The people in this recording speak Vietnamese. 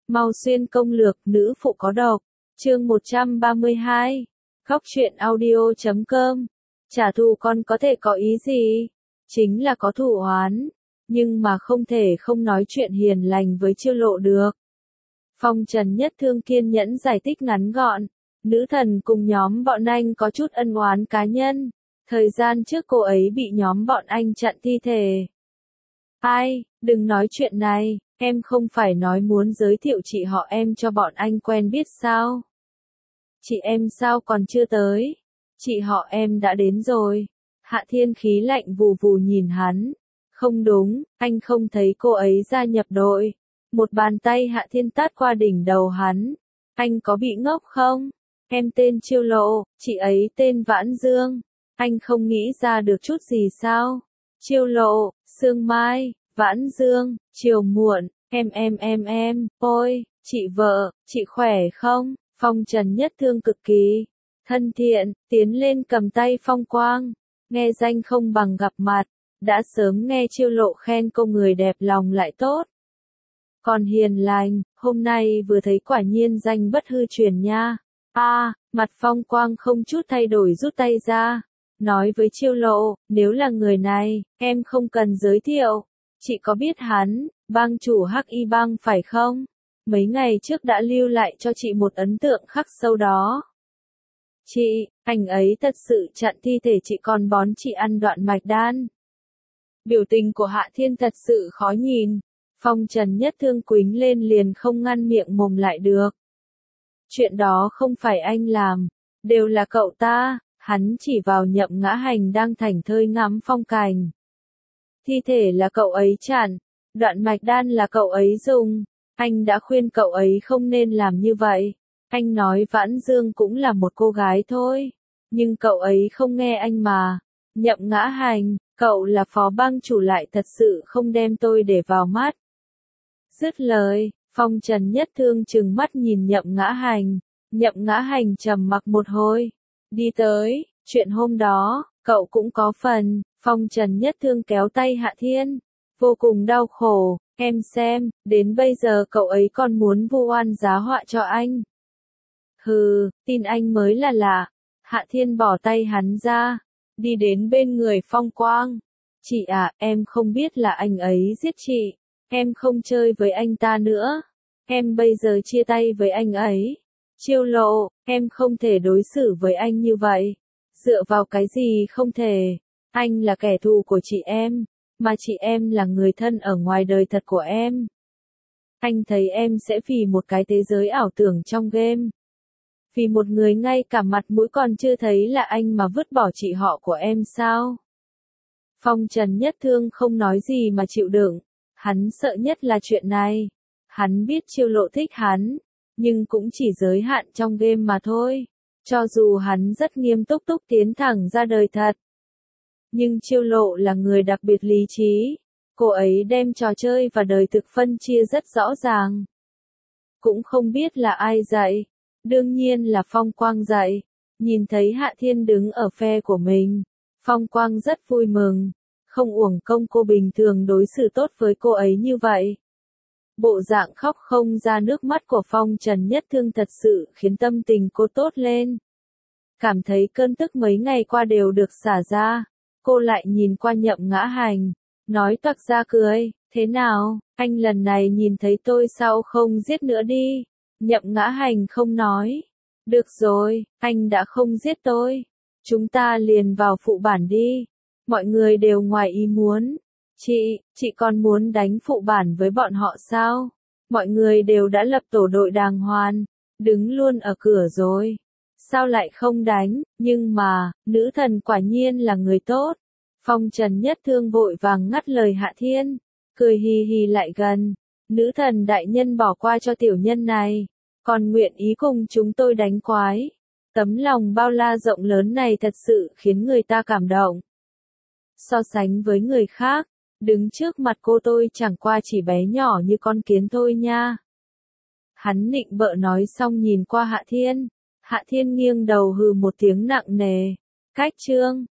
Mau xuyên công lược nữ phụ có độc. Chương 132. Góc truyện audio.com. Trả thù con có thể có ý gì? Chính là có thù oán. Nhưng mà không thể không nói chuyện hiền lành với Chiêu Lộ được. Phong Trần Nhất Thương kiên nhẫn giải thích ngắn gọn. Nữ thần cùng nhóm bọn anh có chút ân oán cá nhân. Thời gian trước cô ấy bị nhóm bọn anh chặn thi thể. Ai, đừng nói chuyện này, em không phải nói muốn giới thiệu chị họ em cho bọn anh quen biết sao? Chị em sao còn chưa tới? Chị họ em đã đến rồi. Hạ Thiên khí lạnh vù vù nhìn hắn. Không đúng, anh không thấy cô ấy gia nhập đội. Một bàn tay Hạ Thiên tát qua đỉnh đầu hắn. Anh có bị ngốc không? Em tên Chiêu Lộ, chị ấy tên Vãn Dương. Anh không nghĩ ra được chút gì sao? Chiêu Lộ, Sương Mai, Vãn Dương, chiều muộn, em, ôi, chị vợ, chị khỏe không? Phong Trần Nhất Thương cực kỳ thân thiện, tiến lên cầm tay Phong Quang, nghe danh không bằng gặp mặt, đã sớm nghe Chiêu Lộ khen cô người đẹp lòng lại tốt. Còn hiền lành, hôm nay vừa thấy quả nhiên danh bất hư truyền nha. Mặt Phong Quang không chút thay đổi rút tay ra, nói với Chiêu Lộ, nếu là người này, em không cần giới thiệu. Chị có biết hắn, bang chủ Hắc Y bang phải không? Mấy ngày trước đã lưu lại cho chị một ấn tượng khắc sâu đó. Chị, anh ấy thật sự chặn thi thể chị còn bón chị ăn đoạn mạch đan. Biểu tình của Hạ Thiên thật sự khó nhìn. Phong Trần Nhất Thương quính lên liền không ngăn miệng mồm lại được. Chuyện đó không phải anh làm, đều là cậu ta. Hắn chỉ vào Nhậm Ngã Hành đang thảnh thơi ngắm phong cảnh. Thi thể là cậu ấy chặn, đoạn mạch đan là cậu ấy dùng. Anh đã khuyên cậu ấy không nên làm như vậy. Anh nói Vãn Dương cũng là một cô gái thôi. Nhưng cậu ấy không nghe anh mà. Nhậm Ngã Hành, cậu là phó bang chủ lại thật sự không đem tôi để vào mắt. Dứt lời, Phong Trần Nhất Thương trừng mắt nhìn Nhậm Ngã Hành. Nhậm Ngã Hành trầm mặc một hồi. Đi tới, chuyện hôm đó, cậu cũng có phần. Phong Trần Nhất Thương kéo tay Hạ Thiên. Vô cùng đau khổ, em xem, đến bây giờ cậu ấy còn muốn vu oan giá họa cho anh. Hừ, tin anh mới là lạ. Hạ Thiên bỏ tay hắn ra, đi đến bên người Phong Quang. Chị à, em không biết là anh ấy giết chị. Em không chơi với anh ta nữa. Em bây giờ chia tay với anh ấy. Chiêu Lộ, em không thể đối xử với anh như vậy. Dựa vào cái gì không thể? Anh là kẻ thù của chị em, mà chị em là người thân ở ngoài đời thật của em. Anh thấy em sẽ vì một cái thế giới ảo tưởng trong game. Vì một người ngay cả mặt mũi còn chưa thấy là anh mà vứt bỏ chị họ của em sao? Phong Trần Nhất Thương không nói gì mà chịu đựng. Hắn sợ nhất là chuyện này. Hắn biết Chiêu Lộ thích hắn, nhưng cũng chỉ giới hạn trong game mà thôi. Cho dù hắn rất nghiêm túc tiến thẳng ra đời thật. Nhưng Chiêu Lộ là người đặc biệt lý trí. Cô ấy đem trò chơi và đời thực phân chia rất rõ ràng. Cũng không biết là ai dạy. Đương nhiên là Phong Quang dạy. Nhìn thấy Hạ Thiên đứng ở phe của mình. Phong Quang rất vui mừng. Không uổng công cô bình thường đối xử tốt với cô ấy như vậy. Bộ dạng khóc không ra nước mắt của Phong Trần Nhất Thương thật sự khiến tâm tình cô tốt lên. Cảm thấy cơn tức mấy ngày qua đều được xả ra. Cô lại nhìn qua Nhậm Ngã Hành, nói toạc ra cười, thế nào, anh lần này nhìn thấy tôi sao không giết nữa đi. Nhậm Ngã Hành không nói. Được rồi, anh đã không giết tôi. Chúng ta liền vào phụ bản đi. Mọi người đều ngoài ý muốn. Chị còn muốn đánh phụ bản với bọn họ sao? Mọi người đều đã lập tổ đội đàng hoàng, đứng luôn ở cửa rồi. Sao lại không đánh, nhưng mà, nữ thần quả nhiên là người tốt. Phong Trần Nhất Thương vội vàng ngắt lời Hạ Thiên, cười hì hì lại gần. Nữ thần đại nhân bỏ qua cho tiểu nhân này, còn nguyện ý cùng chúng tôi đánh quái. Tấm lòng bao la rộng lớn này thật sự khiến người ta cảm động. So sánh với người khác, đứng trước mặt cô tôi chẳng qua chỉ bé nhỏ như con kiến thôi nha. Hắn nịnh bợ nói xong nhìn qua Hạ Thiên. Hạ Thiên nghiêng đầu hừ một tiếng nặng nề. Cách chương.